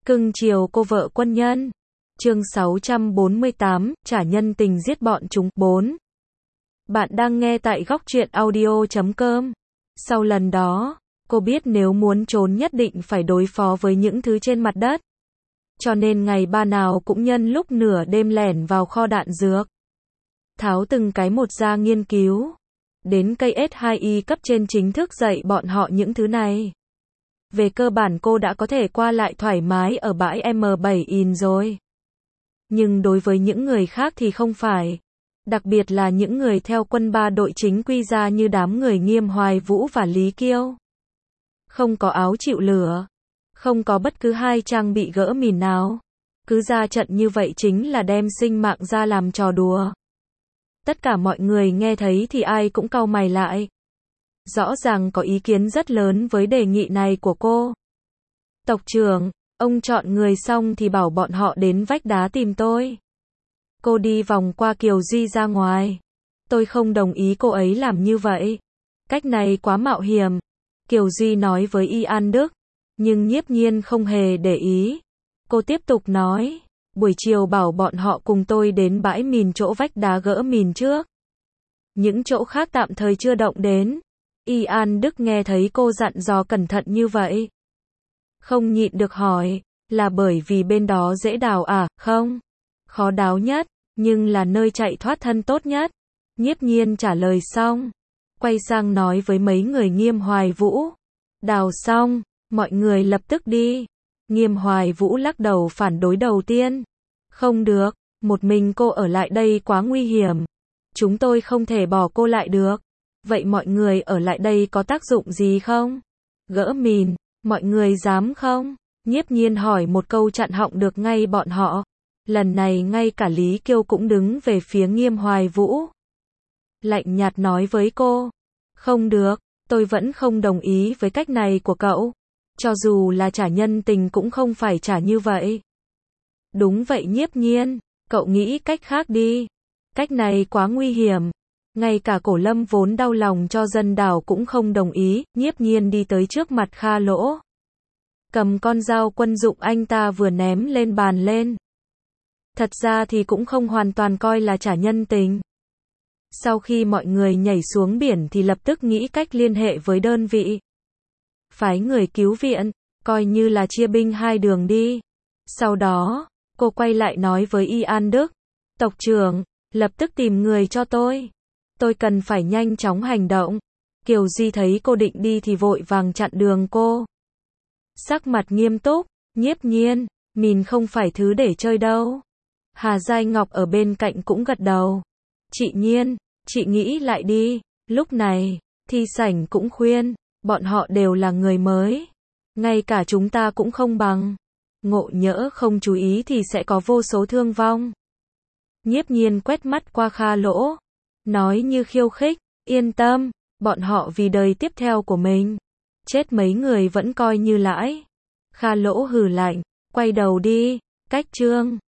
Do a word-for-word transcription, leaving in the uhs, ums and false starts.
Cưng chiều cô vợ quân nhân. Chương sáu trăm bốn mươi tám, trả nhân tình giết bọn chúng. bốn. Bạn đang nghe tại góc truyện audio chấm com. Sau lần đó, cô biết nếu muốn trốn nhất định phải đối phó với những thứ trên mặt đất. Cho nên ngày ba nào cũng nhân lúc nửa đêm lẻn vào kho đạn dược. Tháo từng cái một ra nghiên cứu. Đến cây S hai I cấp trên chính thức dạy bọn họ những thứ này. Về cơ bản cô đã có thể qua lại thoải mái ở bãi M bảy in rồi. Nhưng đối với những người khác thì không phải. Đặc biệt là những người theo quân ba đội chính quy ra như đám người Nghiêm Hoài Vũ và Lý Kiêu. Không có áo chịu lửa. Không có bất cứ hai trang bị gỡ mìn nào. Cứ ra trận như vậy chính là đem sinh mạng ra làm trò đùa. Tất cả mọi người nghe thấy thì ai cũng cau mày lại. Rõ ràng có ý kiến rất lớn với đề nghị này của cô. Tộc trưởng, ông chọn người xong thì bảo bọn họ đến vách đá tìm tôi. Cô đi vòng qua Kiều Duy ra ngoài. Tôi không đồng ý cô ấy làm như vậy. Cách này quá mạo hiểm. Kiều Duy nói với Y An Đức. Nhưng Nhiếp Nhiên không hề để ý. Cô tiếp tục nói. Buổi chiều bảo bọn họ cùng tôi đến bãi mìn chỗ vách đá gỡ mìn trước. Những chỗ khác tạm thời chưa động đến. Y An Đức nghe thấy cô dặn dò cẩn thận như vậy. Không nhịn được hỏi, là bởi vì bên đó dễ đào à, không? Khó đào nhất, nhưng là nơi chạy thoát thân tốt nhất. Nhiếp Nhiên trả lời xong. Quay sang nói với mấy người Nghiêm Hoài Vũ. Đào xong, mọi người lập tức đi. Nghiêm Hoài Vũ lắc đầu phản đối đầu tiên. Không được, một mình cô ở lại đây quá nguy hiểm. Chúng tôi không thể bỏ cô lại được. Vậy mọi người ở lại đây có tác dụng gì không? Gỡ mìn, mọi người dám không? Nhiếp Nhiên hỏi một câu chặn họng được ngay bọn họ. Lần này ngay cả Lý Kiêu cũng đứng về phía Nghiêm Hoài Vũ. Lạnh nhạt nói với cô. Không được, tôi vẫn không đồng ý với cách này của cậu. Cho dù là trả nhân tình cũng không phải trả như vậy. Đúng vậy Nhiếp Nhiên, cậu nghĩ cách khác đi. Cách này quá nguy hiểm. Ngay cả Cổ Lâm vốn đau lòng cho dân đảo cũng không đồng ý. Nhiếp Nhiên đi tới trước mặt Kha Lỗ. Cầm con dao quân dụng anh ta vừa ném lên bàn lên. Thật ra thì cũng không hoàn toàn coi là trả nhân tình. Sau khi mọi người nhảy xuống biển thì lập tức nghĩ cách liên hệ với đơn vị. Phái người cứu viện, coi như là chia binh hai đường đi. Sau đó, cô quay lại nói với Y An Đức. Tộc trưởng, lập tức tìm người cho tôi. Tôi cần phải nhanh chóng hành động. Kiều Duy thấy cô định đi thì vội vàng chặn đường cô. Sắc mặt nghiêm túc, Nhiếp Nhiên, mìn không phải thứ để chơi đâu. Hà Giai Ngọc ở bên cạnh cũng gật đầu. Chị Nhiên, chị nghĩ lại đi. Lúc này, Thi Sảnh cũng khuyên, bọn họ đều là người mới. Ngay cả chúng ta cũng không bằng. Ngộ nhỡ không chú ý thì sẽ có vô số thương vong. Nhiếp Nhiên quét mắt qua Kha Lỗ. Nói như khiêu khích, yên tâm, bọn họ vì đời tiếp theo của mình. Chết mấy người vẫn coi như lãi. Kha Lỗ hừ lạnh, quay đầu đi, cách chương.